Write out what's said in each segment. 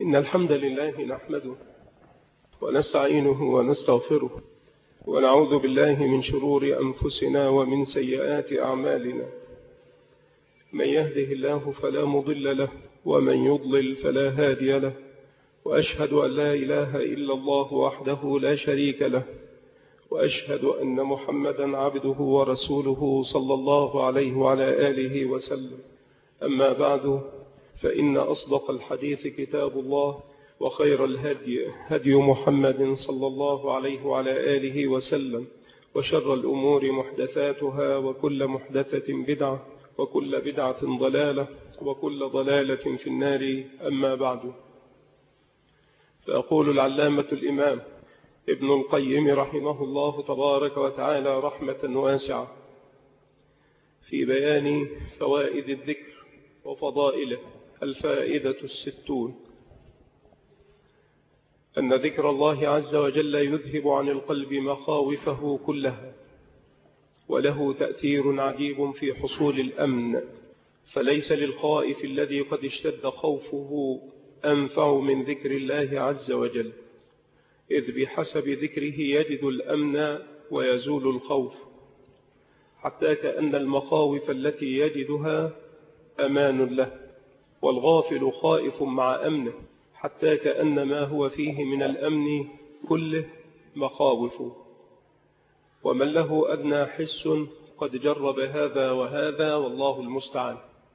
إن الحمد لله نحمده ونستعينه ونستغفره ونعوذ بالله من شرور أنفسنا ومن سيئات أعمالنا. من يهده الله فلا مضل له ومن يضلل فلا هادي له، وأشهد أن لا إله إلا الله وحده لا شريك له، وأشهد أن محمدا عبده ورسوله صلى الله عليه وعلى آله وسلم. أما بعد، فإن أصدق الحديث كتاب الله، وخير الهدي هدي محمد صلى الله عليه وعلى آله وسلم، وشر الأمور محدثاتها، وكل محدثة بدعة، وكل بدعة ضلالة، وكل ضلالة في النار. أما بعد، فأقول العلامة الإمام ابن القيم رحمه الله تبارك وتعالى رحمة واسعة في بيان فوائد الذكر وفضائله: الفائدة 60: أن ذكر الله عز وجل يذهب عن القلب مخاوفه كلها، وله تأثير عجيب في حصول الأمن، فليس للخائف الذي قد اشتد خوفه أنفع من ذكر الله عز وجل، إذ بحسب ذكره يجد الأمن ويزول الخوف، حتى كأن المخاوف التي يجدها أمان له، والغافل خائف مع أمنه، حتى كأن ما هو فيه من الأمن كله مخاوف. ومن له أدنى حس قد جرب هذا وهذا، والله المستعان.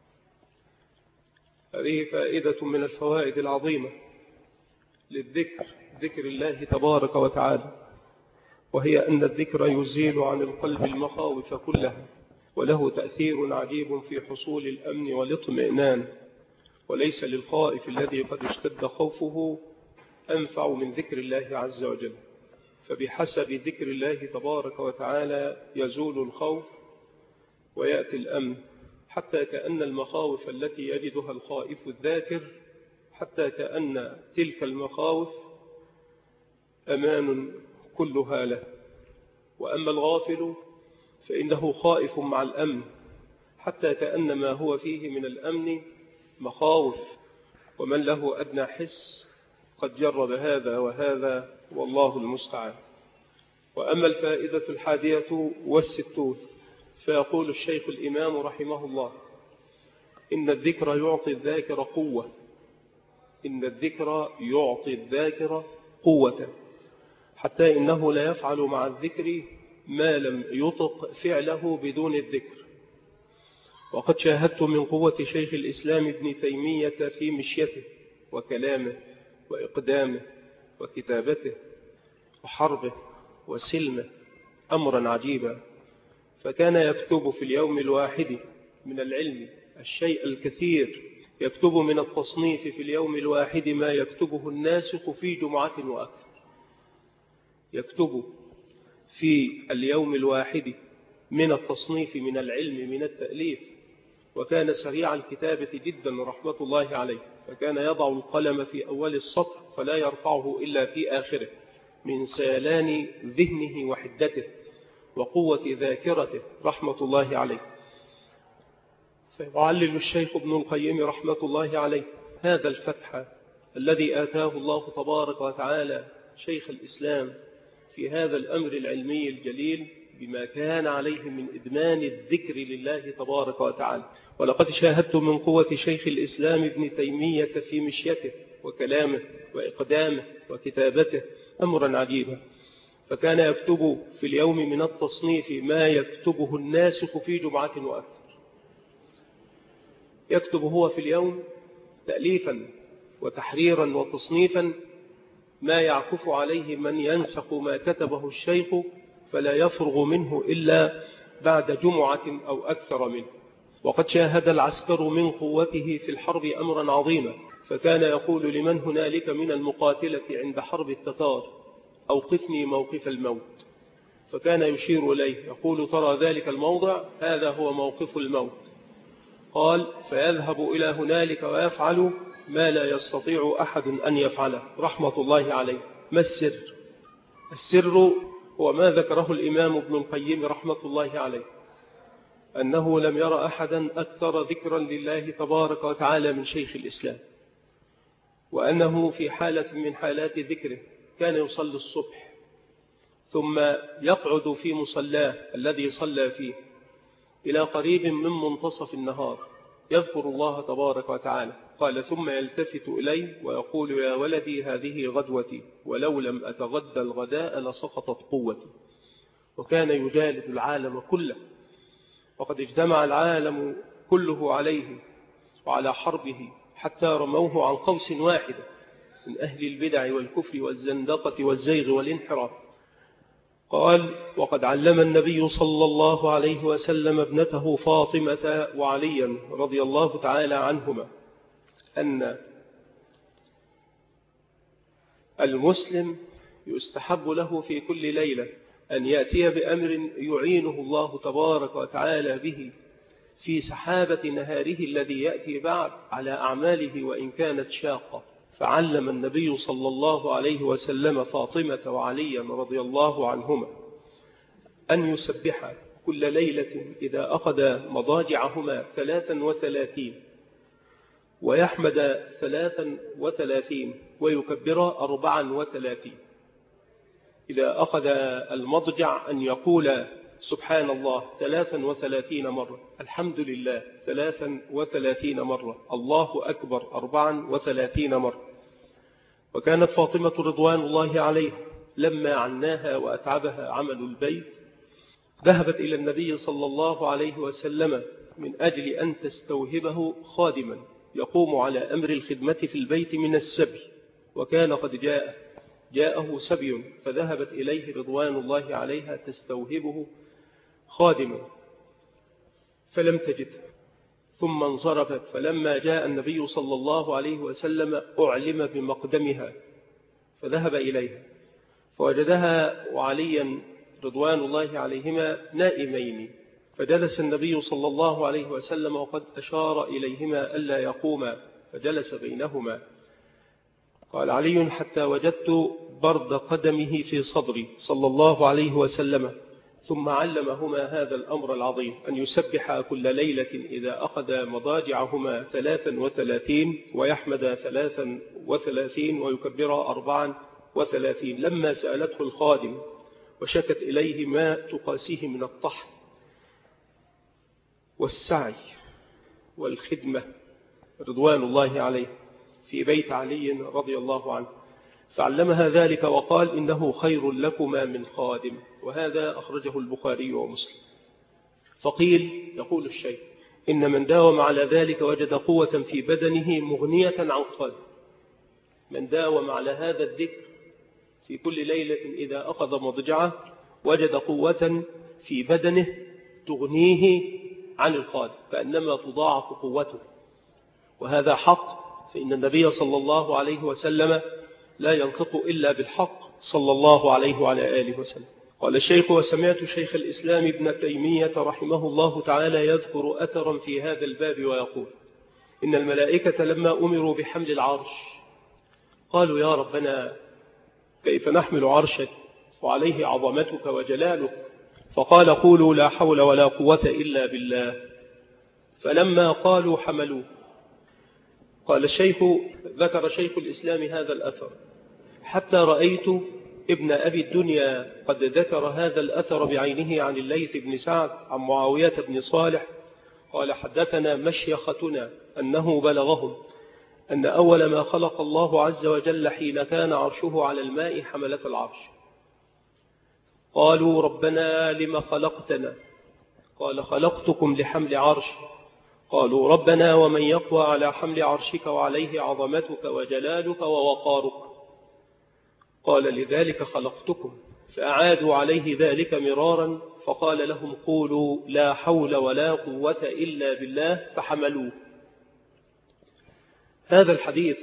هذه فائدة من الفوائد العظيمة للذكر، ذكر الله تبارك وتعالى، وهي أن الذكر يزيل عن القلب المخاوف كلها، وله تأثير عجيب في حصول الأمن والاطمئنان، وليس للخائف الذي قد اشتد خوفه أنفع من ذكر الله عز وجل، فبحسب ذكر الله تبارك وتعالى يزول الخوف ويأتي الأمن، حتى كأن المخاوف التي يجدها الخائف الذاكر، حتى كأن تلك المخاوف أمان كلها له. وأما الغافل فإنه خائف مع الأمن، حتى كأن ما هو فيه من الأمن مخاوف، ومن له أدنى حس قد جرب هذا وهذا، والله المستعان. وأما الفائدة 61: فيقول الشيخ الإمام رحمه الله: إن الذكر يعطي الذاكر قوة. إن الذكر يعطي الذاكر قوة، حتى إنه لا يفعل مع الذكر ما لم يطق فعله بدون الذكر. وقد شاهدت من قوة شيخ الإسلام ابن تيمية في مشيته وكلامه وإقدامه وكتابته وحربه وسلمه أمرا عجيبا، فكان يكتب في اليوم الواحد من العلم الشيء الكثير، يكتب من التصنيف في اليوم الواحد ما يكتبه الناسخ في جمعة وأكثر. يكتب في اليوم الواحد من التصنيف من العلم من التأليف، وكان سريع الكتابة جدا رحمة الله عليه، فكان يضع القلم في أول السطر فلا يرفعه إلا في آخره، من سيلان ذهنه وحدته وقوة ذاكرته رحمة الله عليه. فيعلل الشيخ ابن القيم رحمة الله عليه هذا الفتح الذي آتاه الله تبارك وتعالى شيخ الإسلام في هذا الأمر العلمي الجليل، بما كان عليه من إدمان الذكر لله تبارك وتعالى. ولقد شاهدت من قوة شيخ الإسلام ابن تيمية في مشيته وكلامه وإقدامه وكتابته أمرا عجيبا، فكان يكتب في اليوم من التصنيف ما يكتبه الناسخ في جمعة وأكثر. يكتب هو في اليوم تأليفا وتحريرا وتصنيفا ما يعكف عليه من ينسخ ما كتبه الشيخ، فلا يفرغ منه إلا بعد جمعة أو أكثر منه. وقد شاهد العسكر من قوته في الحرب أمرا عظيما، فكان يقول لمن هنالك من المقاتلة عند حرب التتار: أوقفني موقف الموت، فكان يشير إليه يقول: ترى ذلك الموضع، هذا هو موقف الموت. قال: فيذهب إلى هنالك ويفعل ما لا يستطيع أحد أن يفعله رحمة الله عليه. ما السر؟ السر هو ما ذكره الإمام ابن القيم رحمة الله عليه، أنه لم ير أحدا أكثر ذكرا لله تبارك وتعالى من شيخ الإسلام، وأنه في حالة من حالات ذكره كان يصلي الصبح ثم يقعد في مصلاه الذي صلى فيه إلى قريب من منتصف النهار يذكر الله تبارك وتعالى. قال ثم يلتفت إلي ويقول يا ولدي هذه غدوتي، ولو لم أتغدى الغداء لسقطت قوتي. وكان يجالد العالم كله، وقد اجتمع العالم كله عليه وعلى حربه حتى رموه عن قوس واحدة من أهل البدع والكفر والزندقة والزيغ والانحراف. قال وقد علم النبي صلى الله عليه وسلم ابنته فاطمة وعليا رضي الله تعالى عنهما أن المسلم يستحب له في كل ليلة أن يأتي بأمر يعينه الله تبارك وتعالى به في سحابة نهاره الذي يأتي بعد على أعماله وإن كانت شاقة. فعلم النبي صلى الله عليه وسلم فاطمة وعليا رضي الله عنهما أن يسبح كل ليلة إذا أخذ مضاجعهما 33 ويحمد 33 ويكبر 34. إذا أخذ المضجع أن يقول سبحان الله 33 مرة، الحمد لله 33 مرة، الله أكبر 34 مرة. وكانت فاطمة رضوان الله عليها لما عناها وأتعبها عمل البيت ذهبت إلى النبي صلى الله عليه وسلم من أجل أن تستوهبه خادما يقوم على أمر الخدمة في البيت من السبي، وكان قد جاءه سبي فذهبت إليه رضوان الله عليها تستوهبه خادما فلم تجده، ثم انصرفت. فلما جاء النبي صلى الله عليه وسلم أعلم بمقدمها فذهب إليها فوجدها وعليا رضوان الله عليهما نائمين، فجلس النبي صلى الله عليه وسلم وقد أشار إليهما ألا يقوما فجلس بينهما. قال علي حتى وجدت برد قدمه في صدري صلى الله عليه وسلم، ثم علمهما هذا الأمر العظيم أن يسبح كل ليلة إذا أخذ مضاجعهما 33 ويحمد 33 ويكبر 34. لما سألته الخادم وشكت إليه ما تقاسيه من الطحن والسعي والخدمة رضوان الله عليه في بيت علي رضي الله عنه، فعلمها ذلك وقال إنه خير لكما من خادم. وهذا أخرجه البخاري ومسلم. فقيل يقول الشيخ إن من داوم على ذلك وجد قوة في بدنه مغنية عن خادم. من داوم على هذا الذكر في كل ليلة إذا أخذ مضجعه وجد قوة في بدنه تغنيه عن الخادم، كأنما تضاعف قوته، وهذا حق. فإن النبي صلى الله عليه وسلم لا ينطق إلا بالحق صلى الله عليه وعلى آله وسلم. قال الشيخ وسمعت شيخ الإسلام ابن تيمية رحمه الله تعالى يذكر أثرا في هذا الباب ويقول إن الملائكة لما أمروا بحمل العرش قالوا يا ربنا كيف نحمل عرشك وعليه عظمتك وجلالك؟ فقال قولوا لا حول ولا قوة إلا بالله. فلما قالوا حملوه. قال الشيخ ذكر شيخ الإسلام هذا الأثر حتى رأيت ابن أبي الدنيا قد ذكر هذا الأثر بعينه عن الليث بن سعد عن معاوية بن صالح قال حدثنا مشيختنا أنه بلغهم أن أول ما خلق الله عز وجل حين كان عرشه على الماء حملة العرش. قالوا ربنا لما خلقتنا؟ قال خلقتكم لحمل عرش. قالوا ربنا ومن يقوى على حمل عرشك وعليه عظمتك وجلالك ووقارك؟ قال لذلك خلقتكم. فأعادوا عليه ذلك مرارا فقال لهم قولوا لا حول ولا قوة إلا بالله فحملوه. هذا الحديث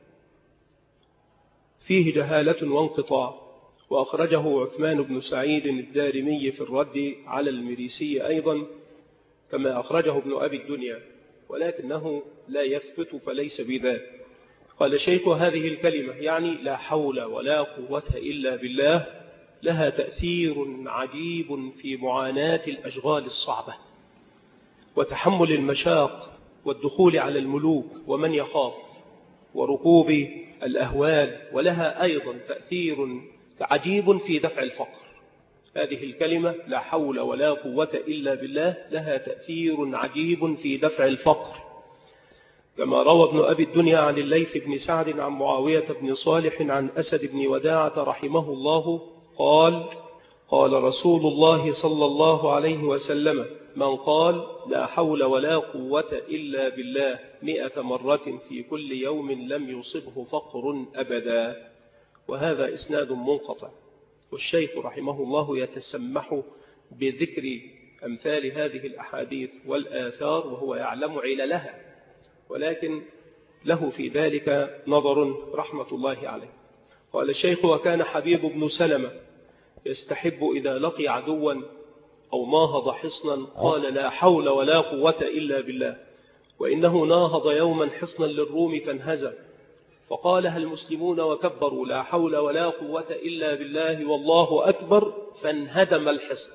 فيه جهالة وانقطاع، وأخرجه عثمان بن سعيد الدارمي في الرد على المريسي أيضا كما أخرجه ابن أبي الدنيا، ولكنه لا يثبت فليس بذلك. قال شيخ هذه الكلمة يعني لا حول ولا قوة إلا بالله لها تأثير عجيب في معاناة الأشغال الصعبة وتحمل المشاق والدخول على الملوك ومن يخاف. وركوب الأهوال، ولها أيضا تأثير عجيب في دفع الفقر. هذه الكلمة لا حول ولا قوة إلا بالله لها تأثير عجيب في دفع الفقر، كما روى ابن أبي الدنيا عن الليث بن سعد عن معاوية بن صالح عن أسد بن وداعة رحمه الله قال: قال رسول الله صلى الله عليه وسلم: من قال لا حول ولا قوة إلا بالله 100 مرة في كل يوم لم يصبه فقر أبدا. وهذا إسناد منقطع، والشيخ رحمه الله يتسمح بذكر أمثال هذه الأحاديث والآثار وهو يعلم عللها، ولكن له في ذلك نظر رحمة الله عليه. قال الشيخ: وكان حبيب بن سلمة يستحب إذا لقي عدوا أو ناهض حصنا قال لا حول ولا قوة إلا بالله، وإنه ناهض يوما حصنا للروم فانهزم، فقالها المسلمون وكبروا لا حول ولا قوة إلا بالله والله أكبر، فانهدم الحصن.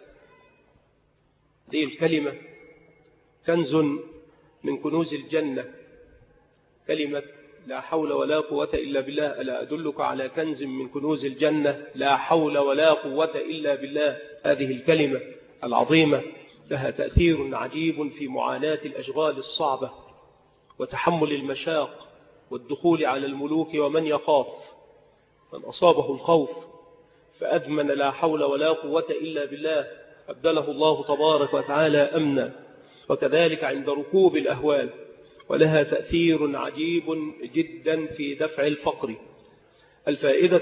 هذه الكلمة كنز من كنوز الجنة، كلمة لا حول ولا قوة إلا بالله. ألا أدلك على كنز من كنوز الجنة؟ لا حول ولا قوة إلا بالله. هذه الكلمة العظيمة لها تأثير عجيب في معاناة الأشغال الصعبة وتحمل المشاق والدخول على الملوك ومن يخاف. من أصابه الخوف فأدمن لا حول ولا قوة إلا بالله أبدله الله تبارك وتعالى أمنا. وكذلك عند ركوب الأهوال، ولها تأثير عجيب جدا في دفع الفقر. الفائدة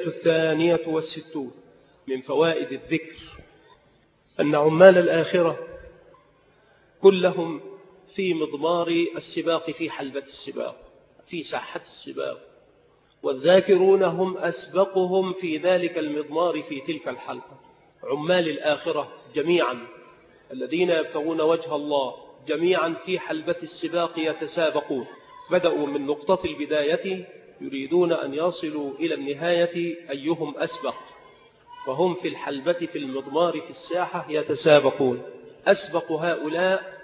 62 من فوائد الذكر أن عمال الآخرة كلهم في مضمار السباق، في حلبة السباق، في ساحة السباق، والذاكرون هم أسبقهم في ذلك المضمار في تلك الحلقة. عمال الآخرة جميعا الذين يبتغون وجه الله جميعا في حلبة السباق يتسابقون، بدأوا من نقطة البداية يريدون أن يصلوا إلى النهاية أيهم أسبق، وهم في الحلبة في المضمار في الساحة يتسابقون. أسبق هؤلاء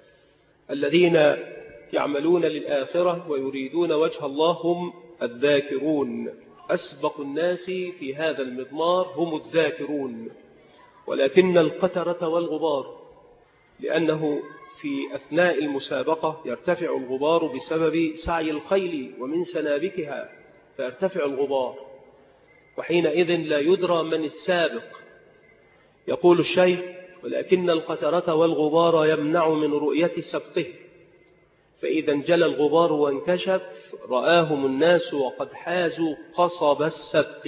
الذين يعملون للآخرة ويريدون وجه الله هم الذاكرون. أسبق الناس في هذا المضمار هم الذاكرون، ولكن القترة والغبار، لأنه في أثناء المسابقة يرتفع الغبار بسبب سعي الخيل ومن سنابكها، فيرتفع الغبار، وحينئذ لا يدرى من السابق. يقول الشيخ: ولكن القترة والغبار يمنع من رؤية سبقه، فإذا انجلى الغبار وانكشف رآهم الناس وقد حازوا قصب السبق.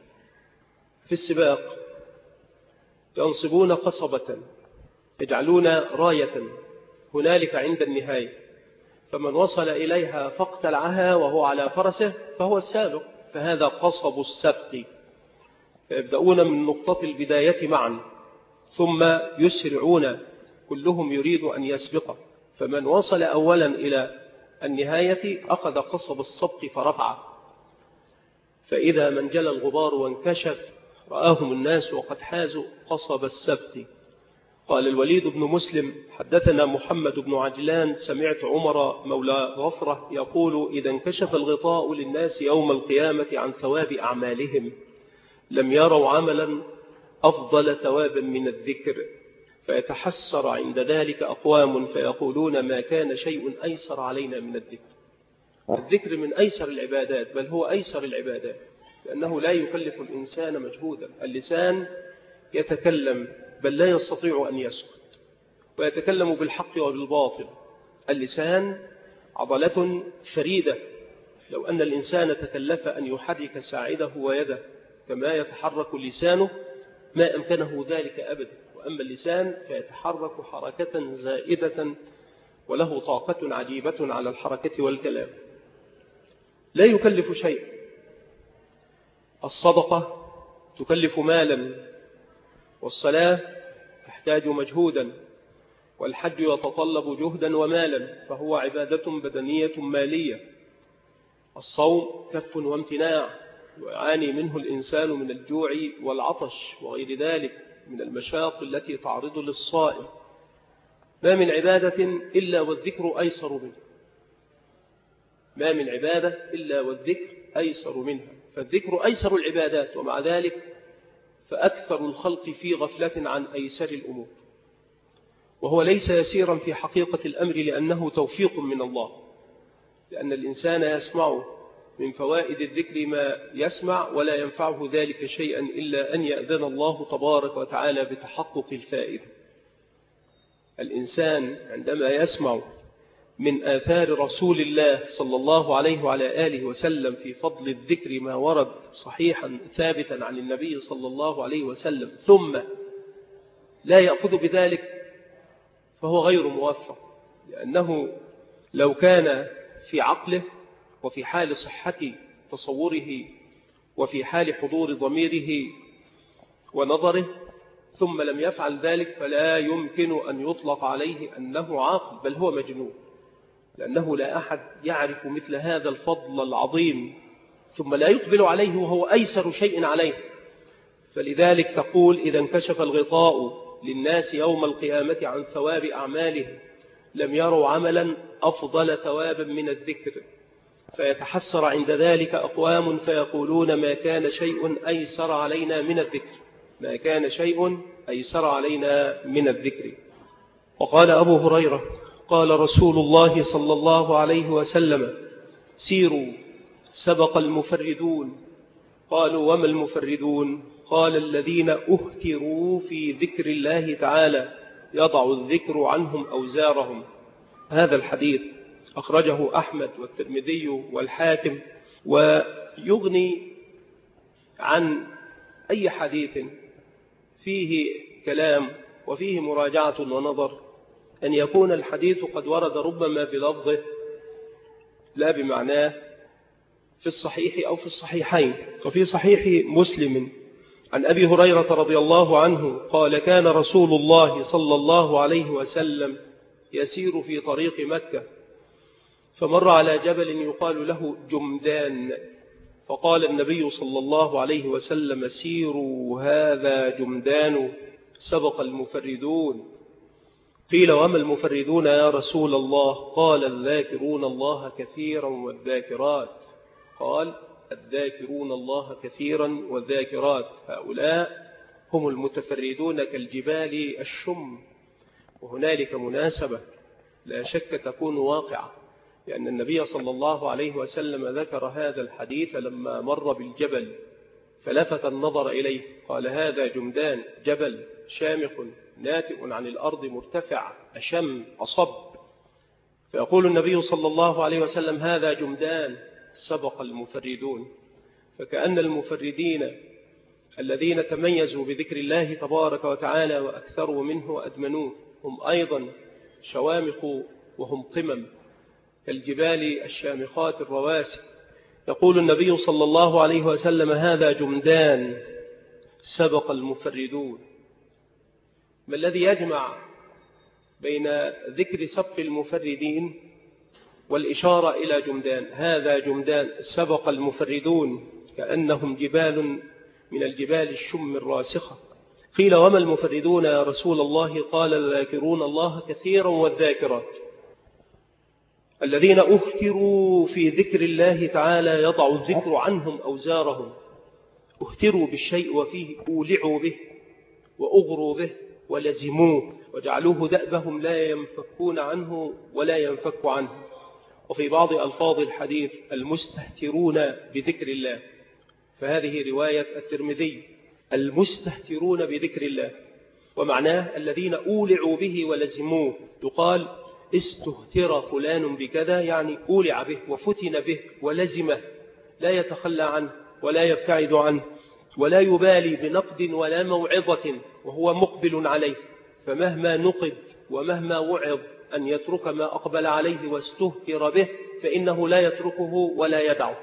في السباق ينصبون قصبة، يجعلون راية هنالك عند النهاية، فمن وصل إليها فاقتلعها وهو على فرسه فهو السابق، فهذا قصب السبق. فيبدأون من نقطة البداية معا، ثم يسرعون، كلهم يريد أن يسبق، فمن وصل أولا إلى النهاية أخذ قصب السبق فرفعه، فإذا من جلى الغبار وانكشف رآهم الناس وقد حازوا قصب السبق. قال الوليد بن مسلم: حدثنا محمد بن عجلان سمعت عمر مولى غفرة يقول: إذا انكشف الغطاء للناس يوم القيامة عن ثواب أعمالهم لم يروا عملا أفضل ثوابا من الذكر، فيتحسر عند ذلك أقوام فيقولون ما كان شيء أيسر علينا من الذكر. الذكر من أيسر العبادات، بل هو أيسر العبادات، لأنه لا يكلف الإنسان مجهودا. اللسان يتكلم بل لا يستطيع أن يسكت، ويتكلم بالحق وبالباطل. اللسان عضلة فريدة، لو أن الإنسان تكلف أن يحرك ساعده ويده كما يتحرك لسانه ما أمكنه ذلك أبدا. وأما اللسان فيتحرك حركة زائدة وله طاقة عجيبة على الحركة والكلام، لا يكلف شيء. الصدقة تكلف مالا، والصلاة تحتاج مجهودا، والحج يتطلب جهدا ومالا، فهو عبادة بدنية مالية. الصوم كف وامتناع، ويعاني منه الإنسان من الجوع والعطش وغير ذلك من المشاق التي تعرض للصائم. ما من عبادة إلا والذكر أيسر منه. ما من عبادة إلا والذكر أيسر منها، فالذكر أيسر العبادات، ومع ذلك فأكثر الخلق في غفلة عن أيسر الأمور، وهو ليس يسيرا في حقيقة الأمر لأنه توفيق من الله، لأن الإنسان يسمع من فوائد الذكر ما يسمع ولا ينفعه ذلك شيئا إلا أن يأذن الله تبارك وتعالى بتحقق الفائدة. الإنسان عندما يسمع من آثار رسول الله صلى الله عليه وعلى آله وسلم في فضل الذكر ما ورد صحيحا ثابتا عن النبي صلى الله عليه وسلم ثم لا يأخذ بذلك فهو غير موفق، لأنه لو كان في عقله وفي حال صحة تصوره وفي حال حضور ضميره ونظره ثم لم يفعل ذلك فلا يمكن أن يطلق عليه أنه عاقل، بل هو مجنون، لأنه لا أحد يعرف مثل هذا الفضل العظيم ثم لا يقبل عليه وهو أيسر شيء عليه. فلذلك تقول: إذا انكشف الغطاء للناس يوم القيامة عن ثواب أعمالهم لم يروا عملا أفضل ثوابا من الذكر، فيتحسر عند ذلك أقوام فيقولون: ما كان شيء أيسر علينا من الذكر، ما كان شيء أيسر علينا من الذكر. وقال أبو هريرة: قال رسول الله صلى الله عليه وسلم: سيروا سبق المفردون. قالوا: وما المفردون؟ قال: الذين أهتروا في ذكر الله تعالى يضع الذكر عنهم أوزارهم. هذا الحديث أخرجه أحمد والترمذي والحاكم، ويغني عن أي حديث فيه كلام وفيه مراجعة ونظر أن يكون الحديث قد ورد ربما بلفظه لا بمعناه في الصحيح أو في الصحيحين. وفي صحيح مسلم عن أبي هريرة رضي الله عنه قال: كان رسول الله صلى الله عليه وسلم يسير في طريق مكة فمر على جبل يقال له جمدان، فقال النبي صلى الله عليه وسلم: سيروا هذا جمدان سبق المفردون. قيل: وما المفردون يا رسول الله؟ قال: الذاكرون الله كثيرا والذاكرات. قال: الذاكرون الله كثيرا والذاكرات، هؤلاء هم المتفردون كالجبال الشم. وهنالك مناسبة لا شك تكون واقعة، لأن النبي صلى الله عليه وسلم ذكر هذا الحديث لما مر بالجبل فلفت النظر إليه، قال: هذا جمدان، جبل شامخ ناتئ عن الأرض مرتفع أشم أصب. فيقول النبي صلى الله عليه وسلم: هذا جمدان سبق المفردون. فكأن المفردين الذين تميزوا بذكر الله تبارك وتعالى وأكثروا منه وأدمنوه هم أيضا شوامخ وهم قمم كالجبال الشامخات الرواسي. يقول النبي صلى الله عليه وسلم: هذا جمدان سبق المفردون. ما الذي يجمع بين ذكر سبق المفردين والإشارة إلى جمدان؟ هذا جمدان سبق المفردون كأنهم جبال من الجبال الشم الراسخة. قيل: وما المفردون يا رسول الله؟ قال: الذاكرون الله كثيرا والذاكرات، الذين أهتروا في ذكر الله تعالى يضع الذكر عنهم أوزارهم. أهتروا بالشيء وفيه أولعوا به وأغروا به ولزموه وجعلوه دأبهم لا ينفكون عنه ولا ينفك عنه. وفي بعض ألفاظ الحديث: المستهترون بذكر الله، فهذه رواية الترمذي: المستهترون بذكر الله، ومعناه الذين أولعوا به ولزموه. يقال: استهتر فلان بكذا، يعني أولع به وفتن به ولزمه، لا يتخلى عنه ولا يبتعد عنه ولا يبالي بنقد ولا موعظة وهو مقبل عليه، فمهما نقد ومهما وعظ أن يترك ما أقبل عليه واستهتر به فإنه لا يتركه ولا يدعه.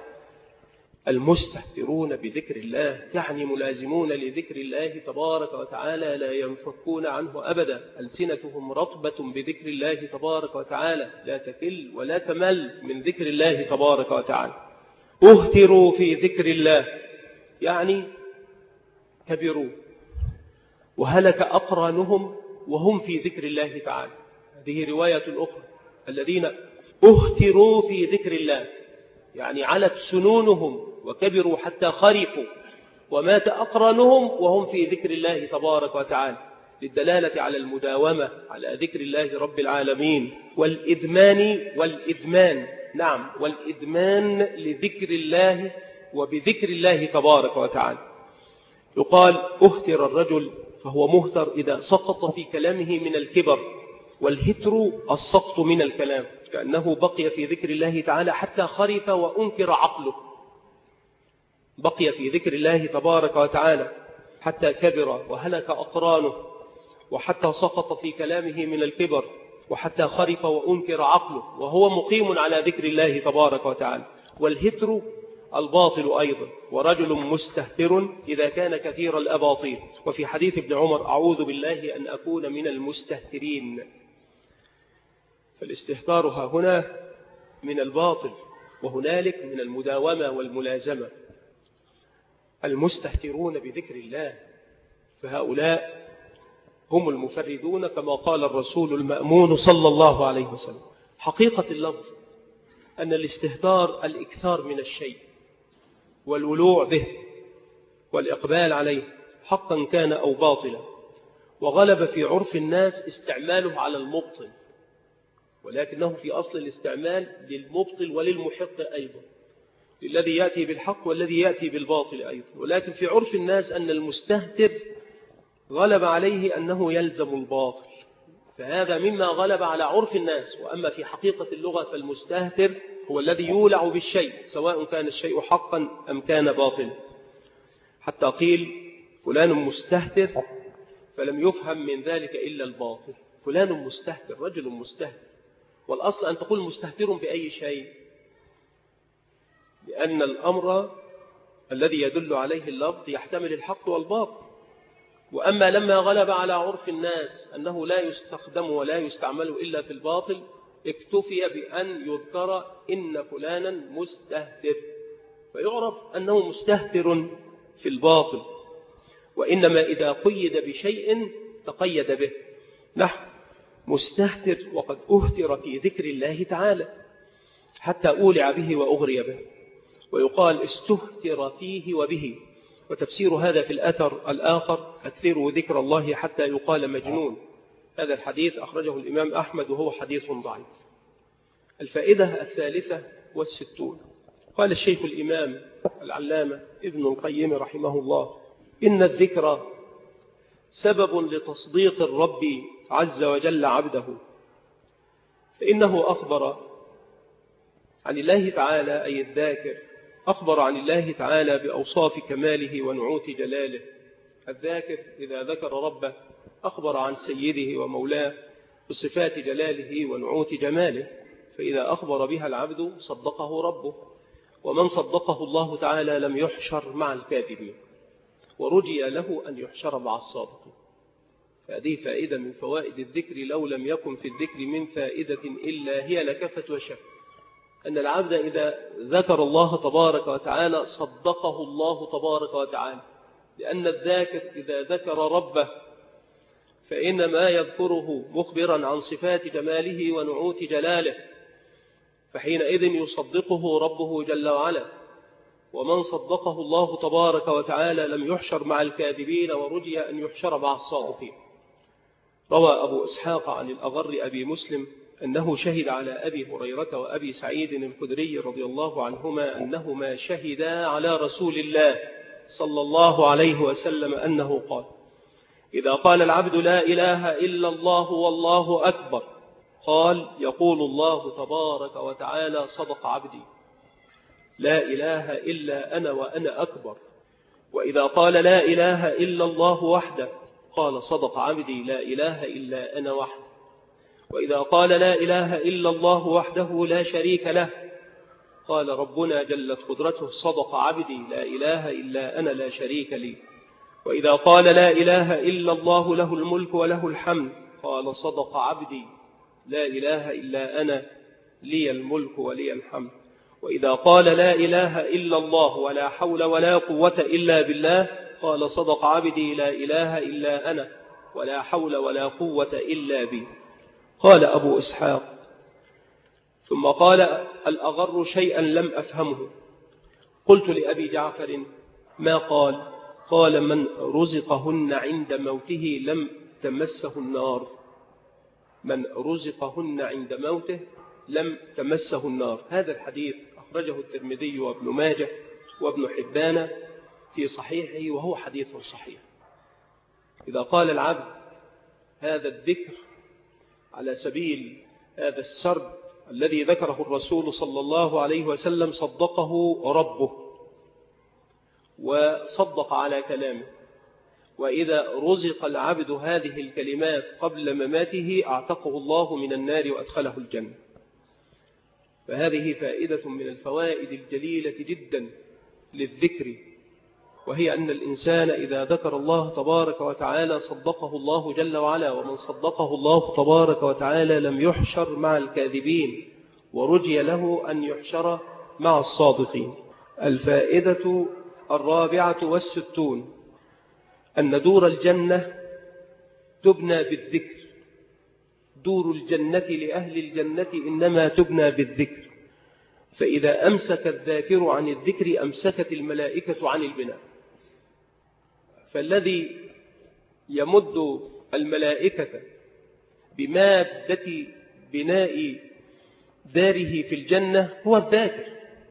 المستهترون بذكر الله يعني ملازمون لذكر الله تبارك وتعالى لا ينفكون عنه أبدا، ألسنتهم رطبة بذكر الله تبارك وتعالى لا تكل ولا تمل من ذكر الله تبارك وتعالى. اهتروا في ذكر الله يعني كبروا وهلك أقرانهم وهم في ذكر الله تعالى. هذه رواية أخرى: الذين أهتروا في ذكر الله، يعني علت سنونهم وكبروا حتى خرفوا، ومات أقرانهم وهم في ذكر الله تبارك وتعالى، للدلالة على المداومة على ذكر الله رب العالمين والإدمان نعم والإدمان لذكر الله وبذكر الله تبارك وتعالى. يقال أهتر الرجل فهو مهتر إذا سقط في كلامه من الكبر، والهتر السقط من الكلام، كأنه بقي في ذكر الله تعالى حتى خرف وأنكر عقله، بقي في ذكر الله تبارك وتعالى حتى كبر وهلك أقرانه، وحتى سقط في كلامه من الكبر، وحتى خرف وأنكر عقله، وهو مقيم على ذكر الله تبارك وتعالى. والهتر الباطل أيضا، ورجل مستهتر إذا كان كثير الأباطيل. وفي حديث ابن عمر: أعوذ بالله أن أكون من المستهترين. فالاستهتار هنا من الباطل، وهنالك من المداومة والملازمة. المستهترون بذكر الله فهؤلاء هم المفردون، كما قال الرسول المأمون صلى الله عليه وسلم. حقيقة اللفظ أن الاستهتار الإكثار من الشيء والولوع به والإقبال عليه، حقا كان أو باطلا، وغلب في عرف الناس استعماله على المبطل، ولكنه في أصل الاستعمال للمبطل وللمحق أيضا، للذي يأتي بالحق والذي يأتي بالباطل أيضا. ولكن في عرف الناس أن المستهتر غلب عليه أنه يلزم الباطل، فهذا مما غلب على عرف الناس. وأما في حقيقة اللغة فالمستهتر هو الذي يولع بالشيء، سواء كان الشيء حقا أم كان باطلا. حتى قيل فلان مستهتر، فلم يفهم من ذلك إلا الباطل. فلان مستهتر، رجل مستهتر، والأصل أن تقول مستهتر بأي شيء، لأن الأمر الذي يدل عليه اللفظ يحتمل الحق والباطل. وأما لما غلب على عرف الناس أنه لا يستخدم ولا يستعمل إلا في الباطل، اكتفي بأن يذكر إن فلانا مستهتر، فيعرف أنه مستهتر في الباطل. وإنما إذا قيد بشيء تقيد به، نحن مستهتر وقد أهتر في ذكر الله تعالى حتى أولع به وأغري به. ويقال استهتر فيه وبه. وتفسير هذا في الأثر الآخر: أكثروا ذكر الله حتى يقال مجنون. هذا الحديث أخرجه الإمام أحمد وهو حديث ضعيف. الفائدة 63. قال الشيخ الإمام العلامة ابن القيم رحمه الله: إن الذكر سبب لتصديق الرب عز وجل عبده، فإنه أخبر عن الله تعالى، أي الذاكر أخبر عن الله تعالى بأوصاف كماله ونعوت جلاله. الذاكر إذا ذكر ربه أخبر عن سيده ومولاه بصفات جلاله ونعوت جماله، فإذا أخبر بها العبد صدقه ربه، ومن صدقه الله تعالى لم يحشر مع الكاذبين، ورجي له أن يحشر مع الصادقين. هذه فائدة من فوائد الذكر، لو لم يكن في الذكر من فائدة إلا هي لكفت وشف، أن العبد إذا ذكر الله تبارك وتعالى صدقه الله تبارك وتعالى، لأن الذاكر إذا ذكر ربه فإنما يذكره مخبرا عن صفات جماله ونعوت جلاله، فحينئذ يصدقه ربه جل وعلا. ومن صدقه الله تبارك وتعالى لم يحشر مع الكاذبين، ورجي أن يحشر مع الصادقين. روى أبو إسحاق عن الأغر أبي مسلم أنه شهد على أبي هريرة وأبي سعيد الخدري رضي الله عنهما أنهما شهدا على رسول الله صلى الله عليه وسلم أنه قال: إذا قال العبد لا إله إلا الله والله أكبر، قال: يقول الله تبارك وتعالى: صدق عبدي، لا إله إلا أنا وأنا أكبر. وإذا قال لا إله إلا الله وحده، قال: صدق عبدي، لا إله إلا أنا وحده. وإذا قال لا إله إلا الله وحده لا شريك له، قال ربنا جلت قدرته: صدق عبدي، لا إله إلا أنا لا شريك لي. وإذا قال لا إله إلا الله له الملك وله الحمد، قال: صدق عبدي، لا إله إلا أنا لي الملك ولي الحمد. وإذا قال لا إله إلا الله ولا حول ولا قوة إلا بالله، قال: صدق عبدي، لا إله إلا أنا ولا حول ولا قوة إلا بي. قال أبو إسحاق: ثم قال: الأغر شيئا لم أفهمه. قلت لأبي جعفر: ما قال؟ قال: من رزقهن عند موته لم تمسه النار. من رزقهن عند موته لم تمسه النار. هذا الحديث أخرجه الترمذي وابن ماجه وابن حبان في صحيحه، وهو حديث صحيح. إذا قال العبد هذا الذكر على سبيل هذا السرد الذي ذكره الرسول صلى الله عليه وسلم صدقه ربه وصدق على كلامه. وإذا رزق العبد هذه الكلمات قبل مماته أعتقه الله من النار وأدخله الجنة. فهذه فائدة من الفوائد الجليلة جدا للذكر، وهي أن الإنسان إذا ذكر الله تبارك وتعالى صدقه الله جل وعلا، ومن صدقه الله تبارك وتعالى لم يحشر مع الكاذبين، ورجي له أن يحشر مع الصادقين. الفائدة 64 أن دور الجنة تبنى بالذكر. دور الجنة لأهل الجنة إنما تبنى بالذكر، فإذا أمسك الذاكر عن الذكر أمسكت الملائكة عن البناء. فالذي يمد الملائكة بمادة بناء داره في الجنة هو الذاكر.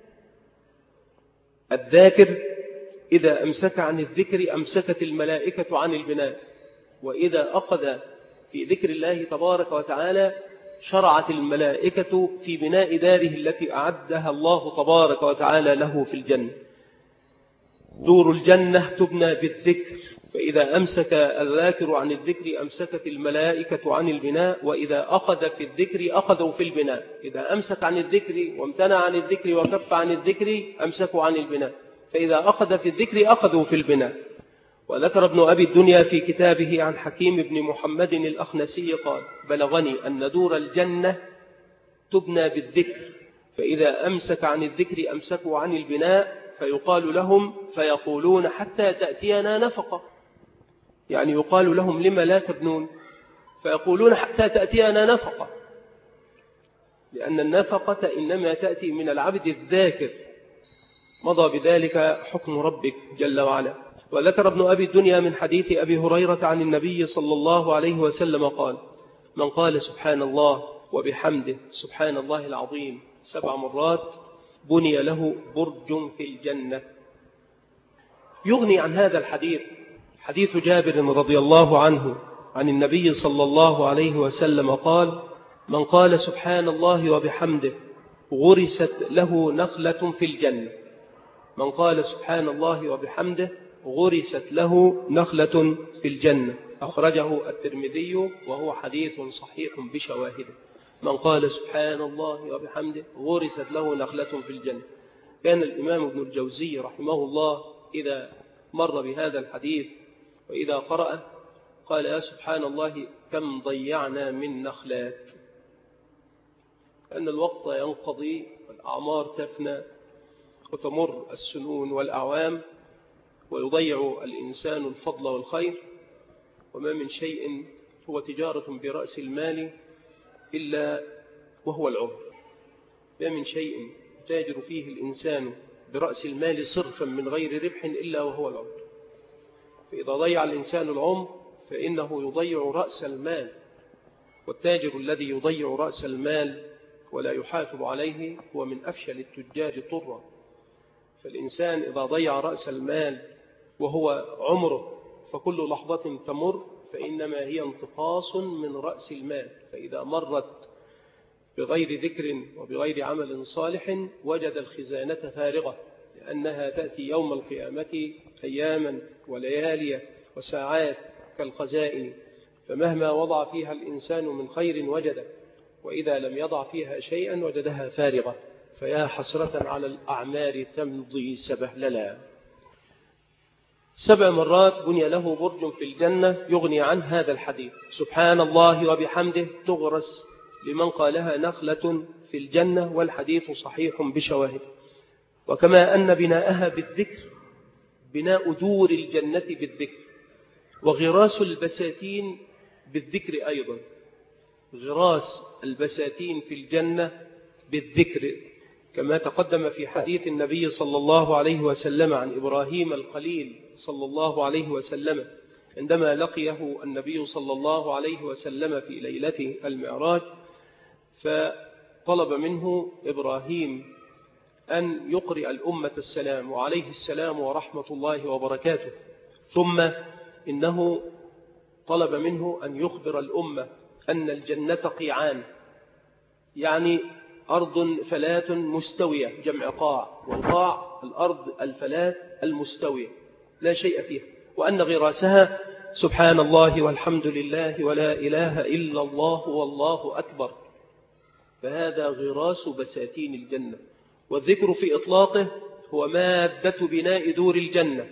الذاكر إذا أمسك عن الذكر أمسكت الملائكة عن البناء، وإذا أخذ في ذكر الله تبارك وتعالى شرعت الملائكة في بناء داره التي أعدها الله تبارك وتعالى له في الجنة. دور الجنة تبنى بالذكر، فإذا أمسك الذاكر عن الذكر أمسكت الملائكة عن البناء، وإذا أخذ في الذكر أخذوا في البناء. إذا أمسك عن الذكر وامتنع عن الذكر وكف عن الذكر أمسكوا عن البناء، فإذا أخذ في الذكر أخذوا في البناء. وذكر ابن أبي الدنيا في كتابه عن حكيم بن محمد الأخنسي قال: بلغني أن دور الجنة تبنى بالذكر، فإذا أمسك عن الذكر أمسكوا عن البناء، فيقال لهم فيقولون حتى تأتينا نفقة. يعني يقال لهم لما لا تبنون؟ فيقولون حتى تأتينا نفقة، لأن النفقة إنما تأتي من العبد الذاكر، مضى بذلك حكم ربك جل وعلا. وذكر ابن أبي الدنيا من حديث أبي هريرة عن النبي صلى الله عليه وسلم قال: من قال سبحان الله وبحمده سبحان الله العظيم 7 مرات بني له برج في الجنة. يغني عن هذا الحديث حديث جابر رضي الله عنه عن النبي صلى الله عليه وسلم قال: من قال سبحان الله وبحمده غرست له نخلة في الجنة. من قال سبحان الله وبحمده غرست له نخلة في الجنة. أخرجه الترمذي وهو حديث صحيح بشواهده. من قال سبحان الله وبحمده غرست له نخلة في الجنة. كان الإمام ابن الجوزي رحمه الله إذا مر بهذا الحديث وإذا قرأ قال: يا سبحان الله كم ضيعنا من نخلات. أن الوقت ينقضي والأعمار تفنى وتمر السنون والأعوام ويضيع الإنسان الفضل والخير، وما من شيء هو تجارة برأس المال إلا وهو العمر. ما من شيء تاجر فيه الإنسان برأس المال صرفا من غير ربح إلا وهو العمر. فإذا ضيع الإنسان العمر فإنه يضيع رأس المال، والتاجر الذي يضيع رأس المال ولا يحافظ عليه هو من أفشل التجار طرا. فالإنسان إذا ضيع رأس المال وهو عمره فكل لحظة تمر فإنما هي انتقاص من رأس المال. فإذا مرت بغير ذكر وبغير عمل صالح وجد الخزانة فارغة، لأنها تأتي يوم القيامة أياما وليالي وساعات كالخزائن، فمهما وضع فيها الإنسان من خير وجده، وإذا لم يضع فيها شيئا وجدها فارغة. فيا حسرة على الأعمار تمضي سبهللا. 7 مرات بني له برج في الجنة يغني عن هذا الحديث. سبحان الله وبحمده تغرس لمن قالها نخلة في الجنة، والحديث صحيح بشواهد. وكما أن بناءها بالذكر بناء دور الجنة بالذكر، وغراس البساتين بالذكر أيضا. غراس البساتين في الجنة بالذكر، كما تقدم في حديث النبي صلى الله عليه وسلم عن إبراهيم الخليل صلى الله عليه وسلم عندما لقيه النبي صلى الله عليه وسلم في ليلة المعراج، فطلب منه إبراهيم أن يقرئ الأمة السلام وعليه السلام ورحمة الله وبركاته. ثم إنه طلب منه أن يخبر الأمة أن الجنة قيعان، يعني أرض فلاة مستوية، جمع قاع، والقاع الأرض الفلاة المستوية لا شيء فيها، وأن غراسها سبحان الله والحمد لله ولا إله إلا الله والله أكبر. فهذا غراس بساتين الجنة. والذكر في إطلاقه هو مادة بناء دور الجنة.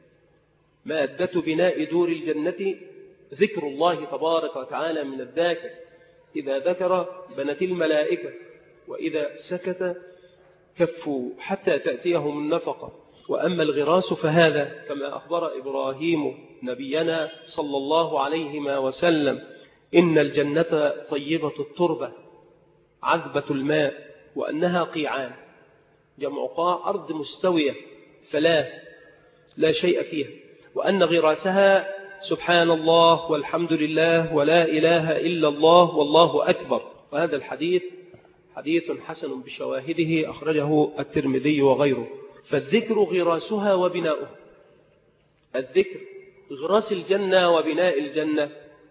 مادة بناء دور الجنة ذكر الله تبارك وتعالى من الذاكر، إذا ذكر بنت الملائكة، وإذا سكت كفوا حتى تأتيهم النفقة. وأما الغراس فهذا كما أخبر إبراهيم نبينا صلى الله عليه وسلم إن الجنة طيبة التربة عذبة الماء، وأنها قيعان، جمع قاع، أرض مستوية فلا شيء فيها، وأن غراسها سبحان الله والحمد لله ولا إله إلا الله والله أكبر. وهذا الحديث حديث حسن بشواهده أخرجه الترمذي وغيره. فالذكر غراسها وبناؤها. الذكر غراس الجنة وبناء الجنة،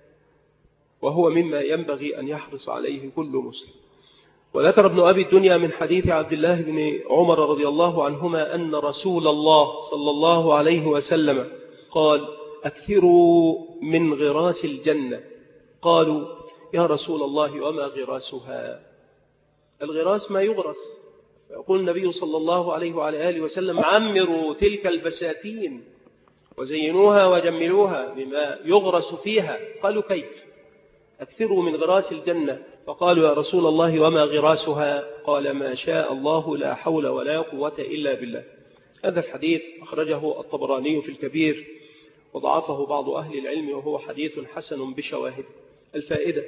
وهو مما ينبغي أن يحرص عليه كل مسلم. وذكر ابن أبي الدنيا من حديث عبد الله بن عمر رضي الله عنهما أن رسول الله صلى الله عليه وسلم قال: أكثروا من غراس الجنة. قالوا: يا رسول الله وما غراسها؟ الغراس ما يغرس. يقول النبي صلى الله عليه وعلى آله وسلم: عمروا تلك البساتين وزينوها وجملوها بما يغرس فيها. قالوا: كيف؟ أكثروا من غراس الجنة. فقالوا: يا رسول الله وما غراسها؟ قال: ما شاء الله لا حول ولا قوة إلا بالله. هذا الحديث أخرجه الطبراني في الكبير وضعفه بعض أهل العلم، وهو حديث حسن بشواهده. الفائدة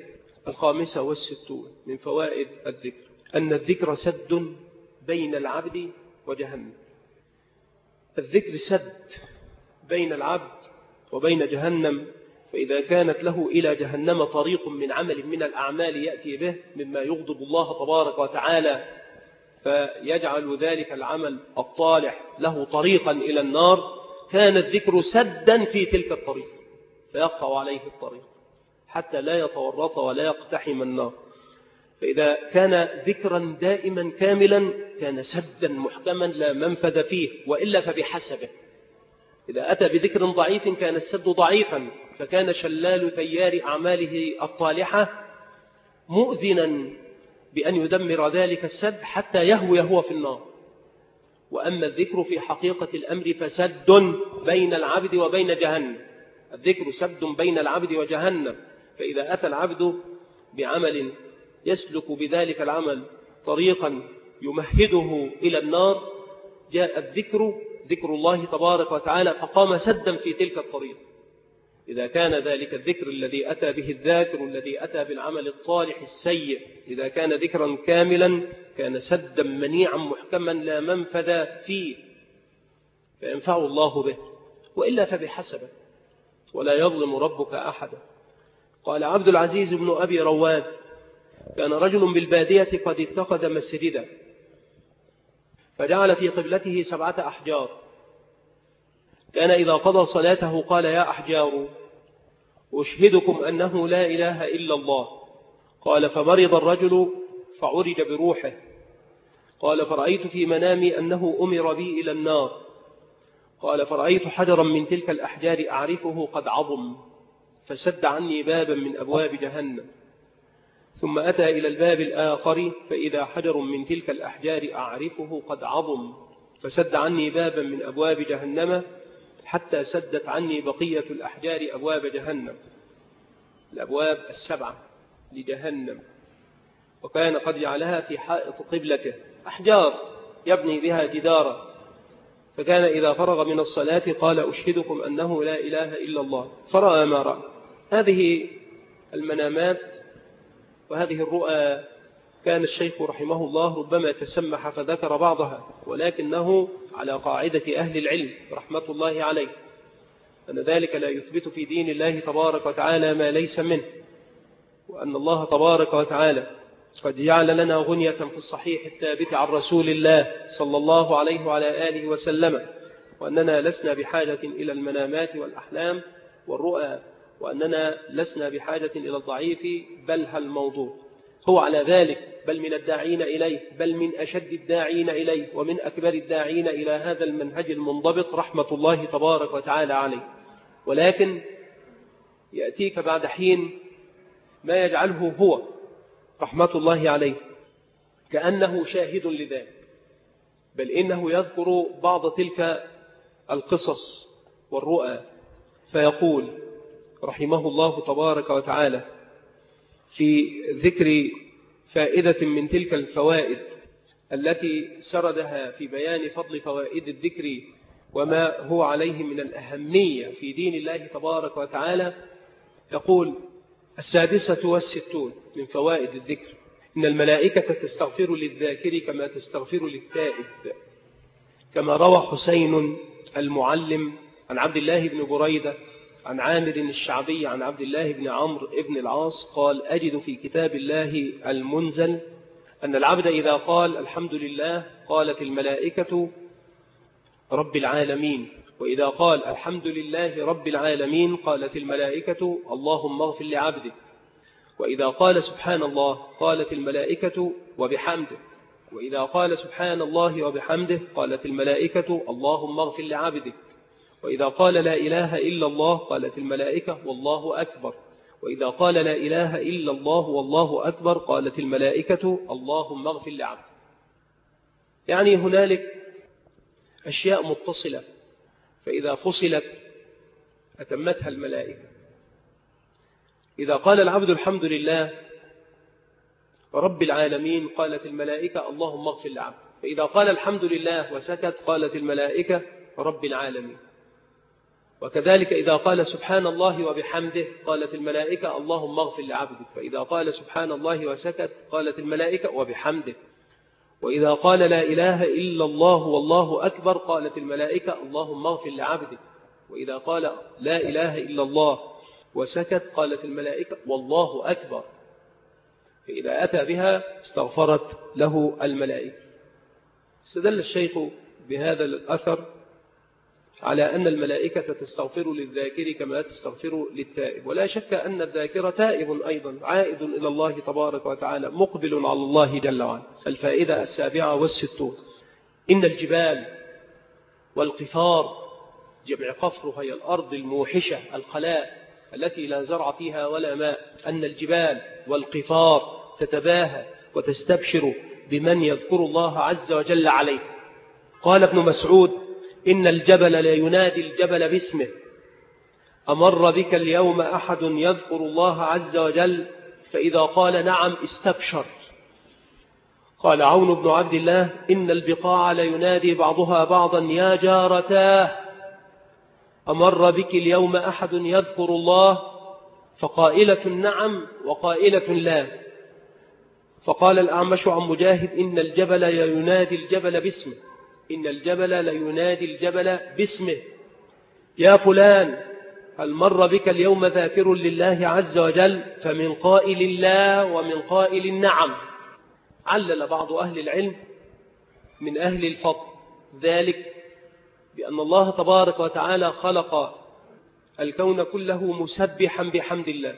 65 من فوائد الذكر أن الذكر سد بين العبد وجهنم. الذكر سد بين العبد وبين جهنم، فإذا كانت له إلى جهنم طريق من عمل من الأعمال يأتي به مما يغضب الله تبارك وتعالى، فيجعل ذلك العمل الطالح له طريقا إلى النار، كان الذكر سدا في تلك الطريق فيقطع عليه الطريق حتى لا يتورط ولا يقتحم النار. فإذا كان ذكرا دائما كاملا كان سدا محكما لا منفذ فيه، وإلا فبحسبه. إذا أتى بذكر ضعيف كان السد ضعيفا، فكان شلال تيار أعماله الطالحة مؤذنا بأن يدمر ذلك السد حتى يهوي هو في النار. وأما الذكر في حقيقة الأمر فسد بين العبد وبين جهنم. الذكر سد بين العبد وجهنم، فإذا أتى العبد بعمل يسلك بذلك العمل طريقا يمهده إلى النار، جاء الذكر ذكر الله تبارك وتعالى فقام سدا في تلك الطريق. إذا كان ذلك الذكر الذي أتى به الذاكر الذي أتى بالعمل الطالح السيء إذا كان ذكرا كاملا كان سدا منيعا محكما لا منفذ فيه، فينفع الله به، وإلا فبحسبه، ولا يظلم ربك أحدا. قال عبد العزيز بن أبي رواد: كان رجل بالبادية قد اتخذ مسجدا، فجعل في قبلته 7 أحجار. كان إذا قضى صلاته قال: يا أحجار أشهدكم أنه لا إله إلا الله. قال: فمرض الرجل فعرج بروحه. قال: فرأيت في منامي أنه أمر بي إلى النار. قال: فرأيت حجرا من تلك الأحجار أعرفه قد عظم، فسد عني بابا من أبواب جهنم. ثم أتى إلى الباب الآخر فإذا حجر من تلك الأحجار أعرفه قد عظم، فسد عني بابا من أبواب جهنم حتى سدت عني بقية الأحجار أبواب جهنم، الأبواب 7 لجهنم. وكان قد جعلها في حائط قبلته أحجار يبني بها جدارا، فكان إذا فرغ من الصلاة قال: أشهدكم أنه لا إله إلا الله. فرأى ما رأى. هذه المنامات وهذه الرؤى كان الشيخ رحمه الله ربما تسمح فذكر بعضها، ولكنه على قاعدة أهل العلم رحمة الله عليه، أن ذلك لا يثبت في دين الله تبارك وتعالى ما ليس منه، وأن الله تبارك وتعالى قد جعل لنا غنية في الصحيح الثابت عن رسول الله صلى الله عليه وعلى آله وسلم، وأننا لسنا بحاجة إلى المنامات والأحلام والرؤى، وأننا لسنا بحاجة إلى الضعيف بل الموضوع. هو على ذلك بل من الداعين إليه، بل من أشد الداعين إليه، ومن أكبر الداعين إلى هذا المنهج المنضبط رحمة الله تبارك وتعالى عليه. ولكن يأتيك بعد حين ما يجعله هو رحمة الله عليه كأنه شاهد لذلك، بل إنه يذكر بعض تلك القصص والرؤى، فيقول رحمه الله تبارك وتعالى في ذكر فائدة من تلك الفوائد التي سردها في بيان فضل فوائد الذكر وما هو عليه من الأهمية في دين الله تبارك وتعالى، يقول: 66 من فوائد الذكر: إن الملائكة تستغفر للذاكر كما تستغفر للتائب، كما روى حسين المعلم عن عبد الله بن بريدة عن عامر الشعبي عن عبد الله بن عمرو بن العاص قال: أجد في كتاب الله المنزل أن العبد إذا قال الحمد لله قالت الملائكة رب العالمين، وإذا قال الحمد لله رب العالمين قالت الملائكة اللهم اغفر لعبدك، وإذا قال سبحان الله قالت الملائكة وبحمده، وإذا قال سبحان الله وبحمده قالت الملائكة اللهم اغفر لعبدك، وإذا قال لا إله إلا الله قالت الملائكة والله أكبر، وإذا قال لا إله إلا الله والله أكبر قالت الملائكة اللهم اغفر لعبدك. يعني هنالك أشياء متصلة، فإذا فصلت أتمتها الملائكة. إذا قال العبد الحمد لله رب العالمين قالت الملائكة اللهم اغفر لعبدك، فإذا قال الحمد لله وسكت قالت الملائكة رب العالمين. وكذلك إذا قال سبحان الله وبحمده قالت الملائكة اللهم اغفر لعبدك، فإذا قال سبحان الله وسكت قالت الملائكة وبحمده، وإذا قال لا إله إلا الله والله أكبر قالت الملائكة اللهم اغفر لعبدك، وإذا قال لا إله إلا الله وسكت قالت الملائكة والله أكبر، فإذا أتى بها استغفرت له الملائكة. استدل الشيخ بهذا الأثر على أن الملائكة تستغفر للذاكر كما تستغفر للتائب، ولا شك أن الذاكر تائب أيضا عائد إلى الله تبارك وتعالى مقبل على الله جل وعلا. الفائدة 67: إن الجبال والقفار، جمع قفر هي الأرض الموحشة القلاء التي لا زرع فيها ولا ماء، أن الجبال والقفار تتباهى وتستبشر بمن يذكر الله عز وجل عليه. قال ابن مسعود: إن الجبل لا ينادي الجبل باسمه، أمر بك اليوم أحد يذكر الله عز وجل؟ فإذا قال نعم استبشر. قال عون بن عبد الله: إن البقاع لا ينادي بعضها بعضا يا جارتاه، أمر بك اليوم أحد يذكر الله؟ فقائلة نعم وقائلة لا. فقال الأعمش عن مجاهد: إن الجبل لا ينادي الجبل باسمه، إن الجبل لا ينادي الجبل باسمه، يا فلان هل مر بك اليوم ذاكر لله عز وجل؟ فمن قائل لا ومن قائل نعم. علل بعض أهل العلم من أهل الفضل ذلك بأن الله تبارك وتعالى خلق الكون كله مسبحا بحمد الله،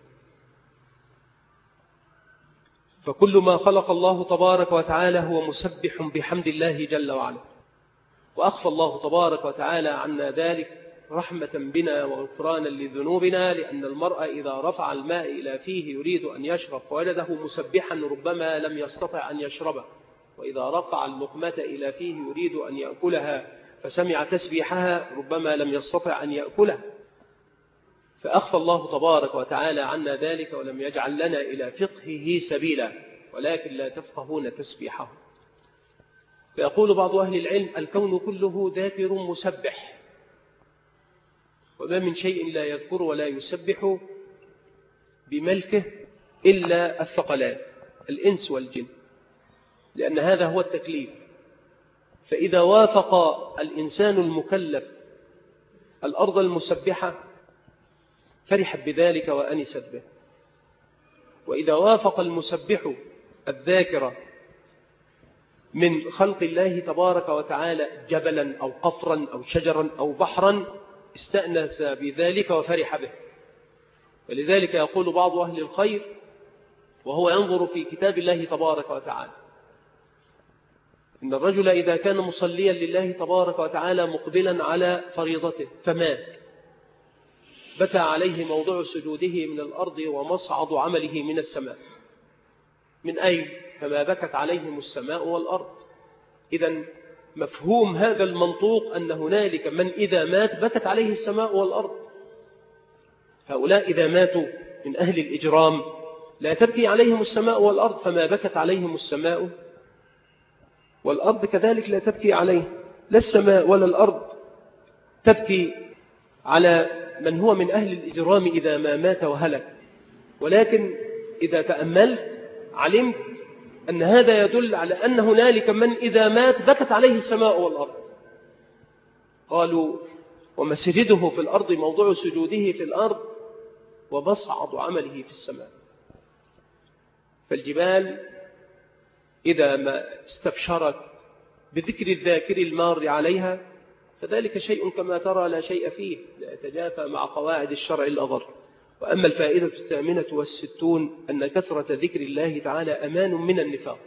فكل ما خلق الله تبارك وتعالى هو مسبح بحمد الله جل وعلا. وأخفى الله تبارك وتعالى عنا ذلك رحمة بنا وغفرانا لذنوبنا، لأن المرء إذا رفع الماء إلى فيه يريد أن يشرب فوجده مسبحا ربما لم يستطع أن يشربه، وإذا رفع اللقمة إلى فيه يريد أن يأكلها فسمع تسبيحها ربما لم يستطع أن يأكلها. فأخفى الله تبارك وتعالى عنا ذلك ولم يجعل لنا إلى فقهه سبيلا، ولكن لا تفقهون تسبيحه. فيقول بعض أهل العلم: الكون كله ذاكر مسبح، وما من شيء لا يذكر ولا يسبح بملكه إلا الثقلان، الإنس والجن، لأن هذا هو التكليف. فإذا وافق الإنسان المكلف الأرض المسبحة فرحت بذلك وأنست به، وإذا وافق المسبح الذاكرة من خلق الله تبارك وتعالى جبلا أو قفرا أو شجرا أو بحرا استأنس بذلك وفرح به. ولذلك يقول بعض أهل الخير وهو ينظر في كتاب الله تبارك وتعالى إن الرجل إذا كان مصليا لله تبارك وتعالى مقبلا على فريضته فمات بكى عليه موضع سجوده من الأرض ومصعد عمله من السماء. من أين؟ كما بكت عليهم السماء والأرض. إذن مفهوم هذا المنطوق أن هنالك من إذا مات بكت عليه السماء والأرض. هؤلاء إذا ماتوا من أهل الإجرام لا تبكي عليهم السماء والأرض، فما بكت عليهم السماء والأرض كذلك لا تبكي عليه، لا السماء ولا الأرض تبكي على من هو من أهل الإجرام إذا ما مات وهلك. ولكن إذا تأملت علمت أن هذا يدل على أن هنالك من إذا مات بكت عليه السماء والأرض. قالوا ومسجده في الأرض موضع سجوده في الأرض ومصعد عمله في السماء. فالجبال إذا ما استبشرت بذكر الذاكر المار عليها فذلك شيء كما ترى لا شيء فيه، لا يتجافى مع قواعد الشرع الأغر. وأما الفائدة 68 أن كثرة ذكر الله تعالى أمان من النفاق،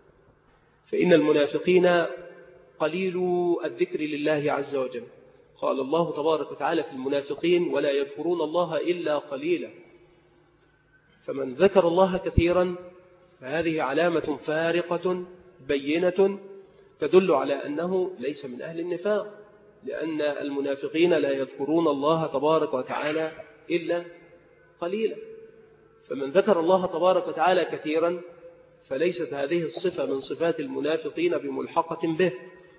فإن المنافقين قليل الذكر لله عز وجل. قال الله تبارك وتعالى في المنافقين ولا يذكرون الله إلا قليلا. فمن ذكر الله كثيرا فهذه علامة فارقة بينة تدل على أنه ليس من أهل النفاق، لأن المنافقين لا يذكرون الله تبارك وتعالى إلا قليلا. فمن ذكر الله تبارك وتعالى كثيرا فليست هذه الصفة من صفات المنافقين بملحقة به.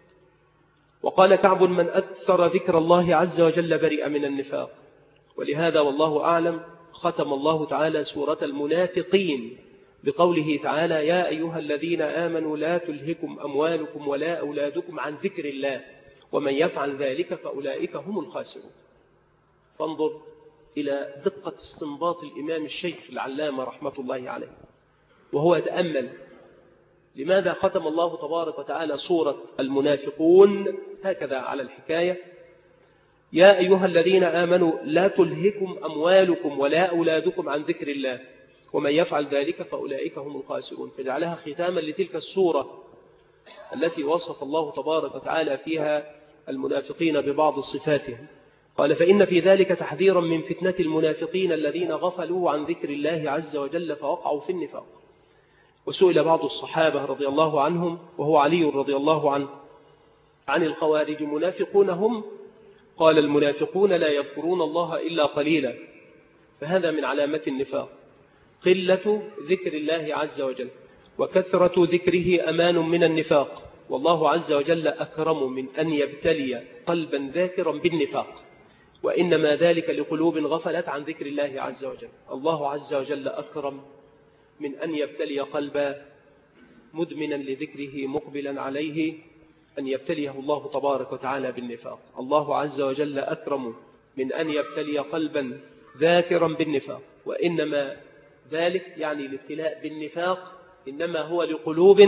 وقال كعب من أكثر ذكر الله عز وجل برئ من النفاق. ولهذا والله أعلم ختم الله تعالى سورة المنافقين بقوله تعالى يا أيها الذين آمنوا لا تلهكم أموالكم ولا أولادكم عن ذكر الله ومن يفعل ذلك فأولئك هم الخاسرون. فانظر إلى دقة استنباط الإمام الشيخ العلامة رحمة الله عليه وهو يتأمل لماذا ختم الله تبارك وتعالى سورة المنافقون هكذا على الحكاية يا أيها الذين آمنوا لا تلهكم أموالكم ولا أولادكم عن ذكر الله ومن يفعل ذلك فأولئك هم الخاسرون، فجعلها ختاما لتلك السورة التي وصف الله تبارك وتعالى فيها المنافقين ببعض صفاتهم. قال فإن في ذلك تحذيرا من فتنة المنافقين الذين غفلوا عن ذكر الله عز وجل فوقعوا في النفاق. وسئل بعض الصحابة رضي الله عنهم وهو علي رضي الله عنه عن الخوارج منافقون هم؟ قال المنافقون لا يذكرون الله إلا قليلا. فهذا من علامة النفاق قلة ذكر الله عز وجل، وكثرة ذكره أمان من النفاق. والله عز وجل أكرم من أن يبتلي قلبا ذاكرا بالنفاق، وإنما ذلك لقلوب غفلت عن ذكر الله عز وجل. الله عز وجل أكرم من أن يبتلي قلبا مدمنا لذكره مقبلا عليه أن يبتليه الله تبارك وتعالى بالنفاق. الله عز وجل أكرم من أن يبتلي قلبا ذاكرا بالنفاق، وإنما ذلك يعني الابتلاء بالنفاق إنما هو لقلوب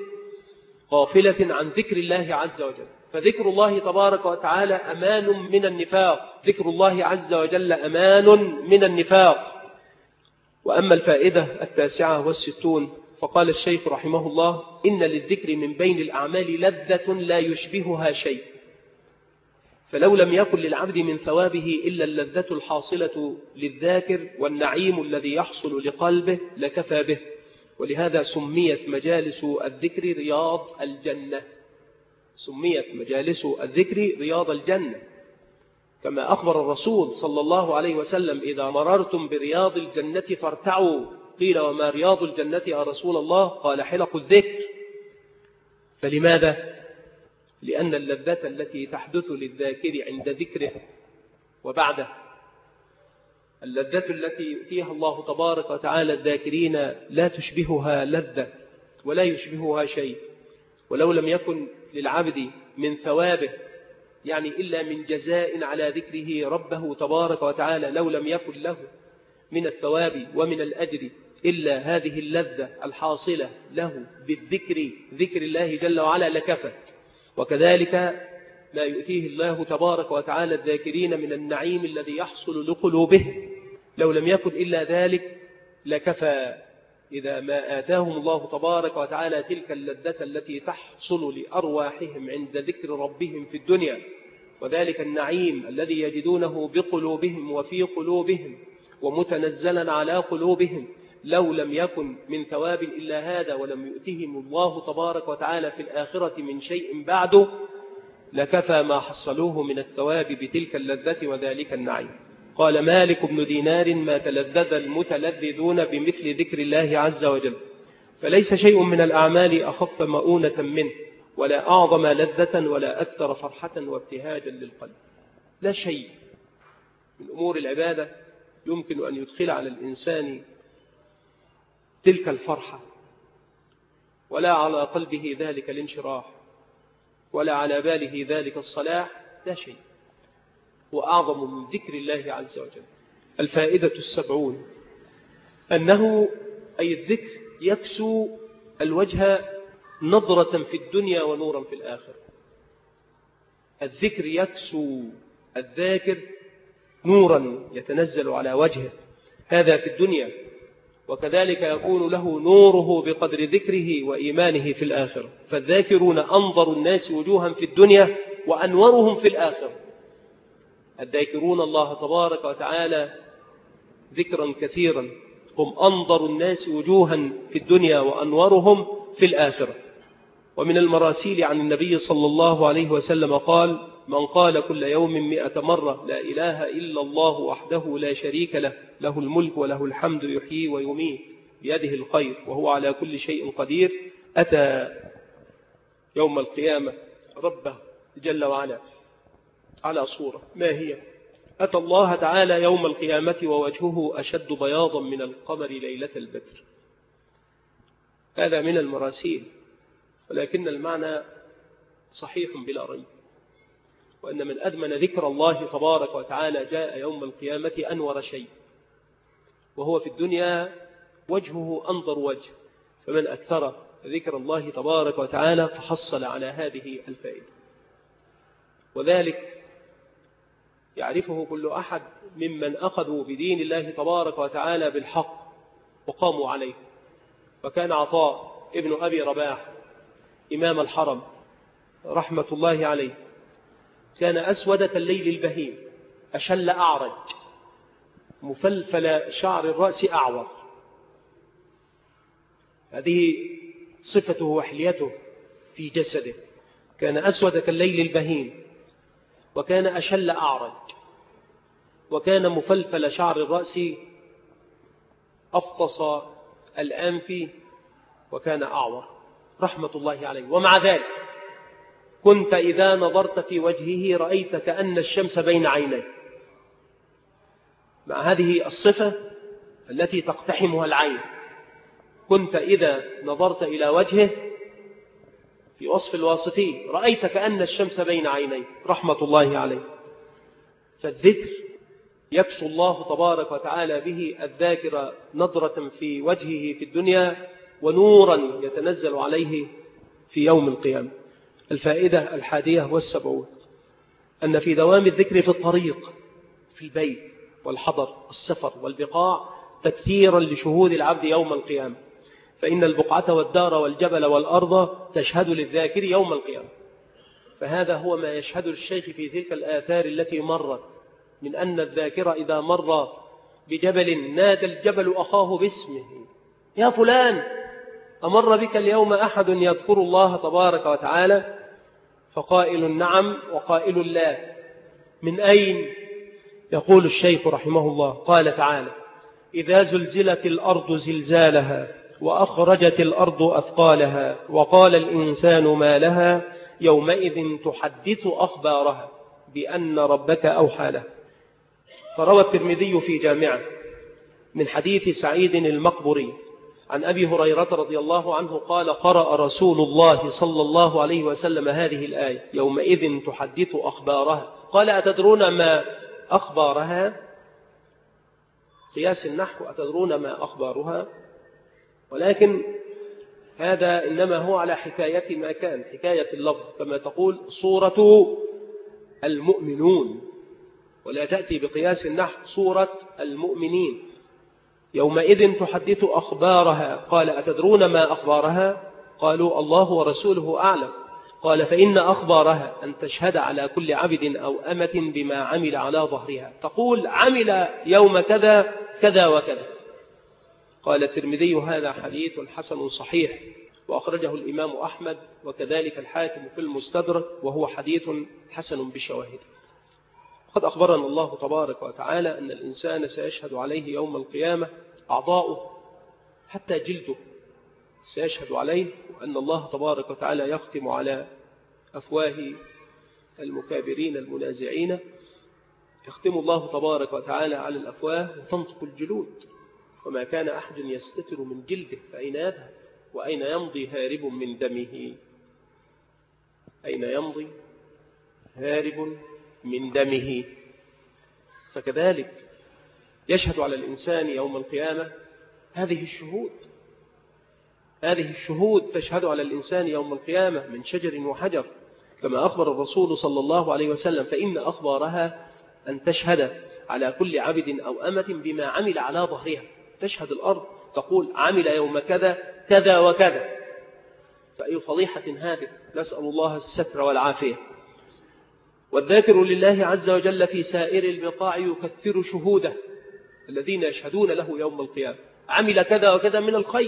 غافلة عن ذكر الله عز وجل. فذكر الله تبارك وتعالى أمان من النفاق، ذكر الله عز وجل أمان من النفاق. وأما الفائدة 69 فقال الشيخ رحمه الله إن للذكر من بين الأعمال لذة لا يشبهها شيء، فلو لم يكن للعبد من ثوابه إلا اللذة الحاصلة للذاكر والنعيم الذي يحصل لقلبه لكفى به. ولهذا سميت مجالس الذكر رياض الجنة، سميت مجالس الذكر رياض الجنة، كما أخبر الرسول صلى الله عليه وسلم إذا مررتم برياض الجنة فارتعوا. قيل وما رياض الجنة يا رسول الله؟ قال حلق الذكر. فلماذا؟ لأن اللذة التي تحدث للذاكر عند ذكره وبعده اللذة التي يؤتيها الله تبارك وتعالى الذاكرين لا تشبهها لذة ولا يشبهها شيء. ولو لم يكن للعبد من ثوابه يعني إلا من جزاء على ذكره ربه تبارك وتعالى، لو لم يكن له من الثواب ومن الأجر إلا هذه اللذة الحاصلة له بالذكر، ذكر الله جل وعلا، لكفت. وكذلك ما يؤتيه الله تبارك وتعالى الذاكرين من النعيم الذي يحصل لقلوبهم، لو لم يكن إلا ذلك لكفى. إذا ما آتاهم الله تبارك وتعالى تلك اللذة التي تحصل لأرواحهم عند ذكر ربهم في الدنيا، وذلك النعيم الذي يجدونه بقلوبهم وفي قلوبهم ومتنزلا على قلوبهم، لو لم يكن من ثواب إلا هذا ولم يؤتهم الله تبارك وتعالى في الآخرة من شيء بعده، لكفى ما حصلوه من الثواب بتلك اللذة وذلك النعيم. قال مالك بن دينار: ما تلذذ المتلذذون بمثل ذكر الله عز وجل، فليس شيء من الأعمال أخف مؤونة منه، ولا أعظم لذة، ولا أكثر فرحة وابتهاجا للقلب. لا شيء من أمور العبادة يمكن أن يدخل على الإنسان تلك الفرحة، ولا على قلبه ذلك الانشراح، ولا على باله ذلك الصلاح. لا شيء وأعظم من ذكر الله عز وجل. الفائدة 70 أنه أي الذكر يكسو الوجه نظرة في الدنيا ونورا في الآخرة. الذكر يكسو الذاكر نورا يتنزل على وجهه، هذا في الدنيا، وكذلك يكون له نوره بقدر ذكره وإيمانه في الآخرة. فالذاكرون أنظر الناس وجوها في الدنيا وأنورهم في الآخرة. الذاكرون الله تبارك وتعالى ذكرا كثيرا هم أنظر الناس وجوها في الدنيا وأنورهم في الآخرة. ومن المراسيل عن النبي صلى الله عليه وسلم قال: من قال كل يوم 100 مرة لا إله إلا الله وحده لا شريك له، له الملك وله الحمد يحيي ويميت بيده الخير وهو على كل شيء قدير، أتى يوم القيامة ربه جل وعلا على صورة، ما هي؟ أتى الله تعالى يوم القيامة ووجهه أشد بياضا من القمر ليلة البدر. هذا من المراسيل، ولكن المعنى صحيح بلا ريب، وأن من أدمن ذكر الله تبارك وتعالى جاء يوم القيامة أنور شيء، وهو في الدنيا وجهه أنظر وجه. فمن أكثر ذكر الله تبارك وتعالى فحصل على هذه الفائدة، وذلك يعرفه كل أحد ممن أخذوا بدين الله تبارك وتعالى بالحق وقاموا عليه. وكان عطاء ابن أبي رباح إمام الحرم رحمة الله عليه كان أسود كالليل البهيم، أشل أعرج، مفلفل شعر الرأس أعور. هذه صفته وحليته في جسده، كان أسود كالليل البهيم، وكان أشل أعرج، وكان مفلفل شعر الرأس، أفطس الأنف، وكان أعور رحمة الله عليه. ومع ذلك كنت إذا نظرت في وجهه رأيت كأن الشمس بين عينيه، مع هذه الصفة التي تقتحمها العين. كنت إذا نظرت إلى وجهه في وصف الواصفين رأيت كأن الشمس بين عينيه رحمة الله عليه. فالذكر يكسو الله تبارك وتعالى به الذاكر نظرة في وجهه في الدنيا، ونورا يتنزل عليه في يوم القيامة. الفائدة 71 أن في دوام الذكر في الطريق، في البيت والحضر، السفر والبقاع، تكثيرا لشهود العبد يوم القيامة، فإن البقعة والدار والجبل والأرض تشهد للذاكر يوم القيامة. فهذا هو ما يشهد الشيخ في تلك الآثار التي مرت، من أن الذاكر إذا مر بجبل نادى الجبل أخاه باسمه: يا فلان، أمر بك اليوم أحد يذكر الله تبارك وتعالى؟ فقائل نعم، وقائل لا. من أين؟ يقول الشيخ رحمه الله: قال تعالى: إذا زلزلت الأرض زلزالها وأخرجت الأرض أثقالها وقال الإنسان ما لها يومئذ تحدث أخبارها بأن ربك أوحى لها. فروى الترمذي في جامعه من حديث سعيد المقبري عن أبي هريرة رضي الله عنه قال: قرأ رسول الله صلى الله عليه وسلم هذه الآية: يومئذ تحدث أخبارها. قال: أتدرون ما أخبارها؟ قياس النحو: أتدرون ما أخبارها؟ ولكن هذا إنما هو على حكاية ما كان، حكاية اللفظ، كما تقول سورة المؤمنون، ولا تأتي بقياس النحو سورة المؤمنين. يومئذ تحدث أخبارها. قال: أتدرون ما أخبارها؟ قالوا: الله ورسوله أعلم. قال: فإن أخبارها أن تشهد على كل عبد أو أمة بما عمل على ظهرها، تقول: عمل يوم كذا كذا وكذا. قال الترمذي: هذا حديث حسن صحيح، وأخرجه الإمام أحمد وكذلك الحاكم في المستدرك، وهو حديث حسن بشواهد. قد أخبرنا الله تبارك وتعالى أن الإنسان سيشهد عليه يوم القيامة أعضاؤه حتى جلده سيشهد عليه، وأن الله تبارك وتعالى يختم على أفواه المكابرين المنازعين، يختم الله تبارك وتعالى على الأفواه وتنطق الجلود، وما كان أحد يستتر من جلده فأين يذهب؟ وأين يمضي هارب من دمه؟ أين يمضي هارب من دمه؟ فكذلك يشهد على الإنسان يوم القيامة هذه الشهود تشهد على الإنسان يوم القيامة من شجر وحجر، كما أخبر الرسول صلى الله عليه وسلم: فإن أخبارها أن تشهد على كل عبد أو أمة بما عمل على ظهرها. تشهد الأرض تقول: عمل يوم كذا كذا وكذا. فأي فضيحة هذه، نسأل الله الستر والعافية. والذاكر لله عز وجل في سائر البقاع يكثر شهوده الذين يشهدون له يوم القيامة: عمل كذا وكذا من الخير،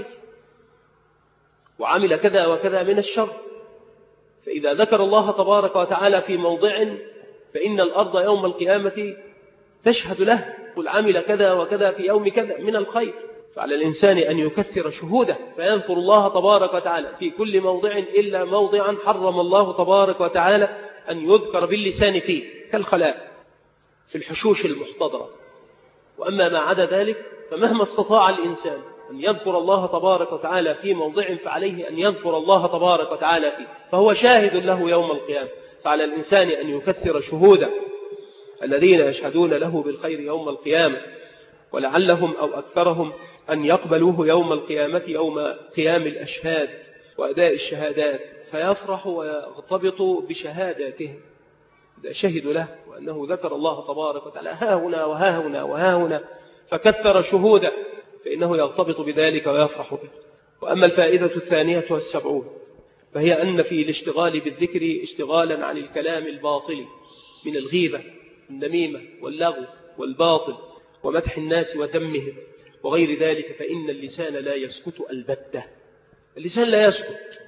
وعمل كذا وكذا من الشر. فإذا ذكر الله تبارك وتعالى في موضع، فإن الأرض يوم القيامة تشهد له: قل عمل كذا وكذا في يوم كذا من الخير. فعلى الإنسان أن يكثر شهوده، فيذكر الله تبارك وتعالى في كل موضع إلا موضعا حرم الله تبارك وتعالى أن يذكر باللسان فيه، كالخلاء في الحشوش المحتضرة. وأما ما عدا ذلك فمهما استطاع الإنسان أن يذكر الله تبارك وتعالى في موضع، فعليه أن يذكر الله تبارك وتعالى فيه، فهو شاهد له يوم القيامة. فعلى الإنسان أن يكثر شهوده الذين يشهدون له بالخير يوم القيامة، ولعلهم أو أكثرهم أن يقبلوه يوم القيامة، يوم قيام الأشهاد وأداء الشهادات، فيفرح ويغتبط بشهاداتهم إذا شهدوا له وأنه ذكر الله تبارك وتعالى ها هنا وها هنا وها هنا، فكثر شهوده، فإنه يغتبط بذلك ويفرح به. وأما الفائدة 72 فهي أن في الاشتغال بالذكر اشتغالا عن الكلام الباطل من الغيبة النميمة واللغو والباطل ومدح الناس وذمهم وغير ذلك، فإن اللسان لا يسكت البتة. اللسان لا يسكت،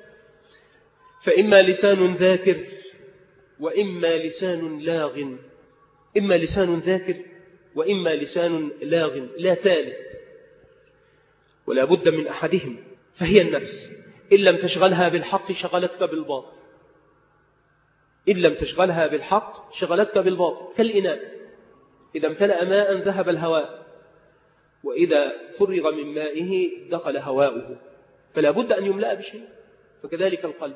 فإما لسان ذاكر وإما لسان لاغ، إما لسان ذاكر وإما لسان لاغ، لا ثالث، ولا بد من أحدهم. فهي النفس إن لم تشغلها بالحق شغلتك بالباطل، إن لم تشغلها بالحق شغلتك بالباطل. كالإناء إذا امتلأ ماء ذهب الهواء، وإذا فرغ من مائه دخل هواؤه، فلا بد أن يملأ بشيء. فكذلك القلب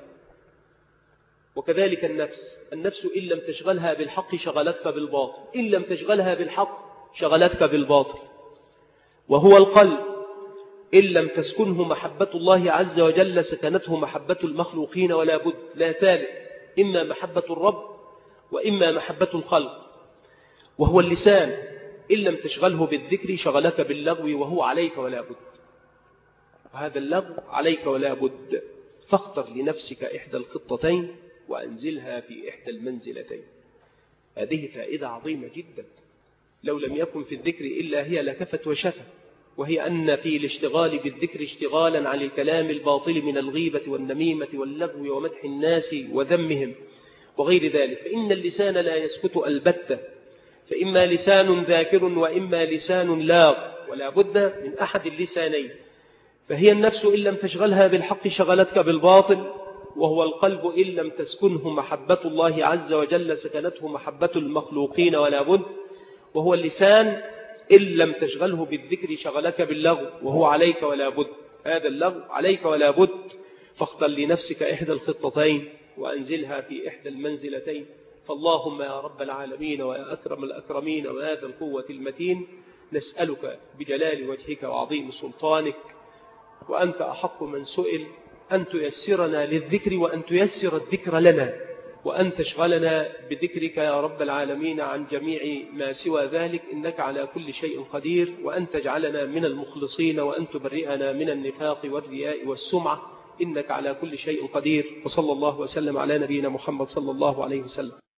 وكذلك النفس إن لم تشغلها بالحق شغلتك بالباطل، إن لم تشغلها بالحق شغلتك بالباطل. وهو القلب إن لم تسكنه محبة الله عز وجل سكنته محبة المخلوقين، ولا بد، لا ثالث، إما محبة الرب وإما محبة الخلق. وهو اللسان إن لم تشغله بالذكر شغلك باللغو، وهو عليك ولا بد، وهذا اللغو عليك ولا بد. فاختر لنفسك إحدى الخطتين وأنزلها في إحدى المنزلتين. هذه فائدة عظيمة جدا، لو لم يكن في الذكر إلا هي لكفت وشفت، وهي أن في الاشتغال بالذكر اشتغالا عن الكلام الباطل من الغيبة والنميمة واللغو ومدح الناس وذمهم وغير ذلك، فإن اللسان لا يسكت البتة، فإما لسان ذاكر وإما لسان لاغ، ولا بد من أحد اللسانين. فهي النفس إن لم تشغلها بالحق شغلتك بالباطل، وهو القلب إن لم تسكنه محبة الله عز وجل سكنته محبة المخلوقين، ولا بد. وهو اللسان إن لم تشغله بالذكر شغلك باللغو، وهو عليك ولا بد، هذا اللغو عليك ولا بد. فاختر لنفسك إحدى الخطتين وأنزلها في إحدى المنزلتين. فاللهم يا رب العالمين ويا أكرم الأكرمين ويا ذا القوة المتين، نسألك بجلال وجهك وعظيم سلطانك، وأنت أحق من سئل، أن تيسرنا للذكر وأن تيسر الذكر لنا، وأن تشغلنا بذكرك يا رب العالمين عن جميع ما سوى ذلك، إنك على كل شيء قدير، وأن تجعلنا من المخلصين، وأن تبرئنا من النفاق والرياء والسمعة، إنك على كل شيء قدير. وصلى الله وسلم على نبينا محمد صلى الله عليه وسلم.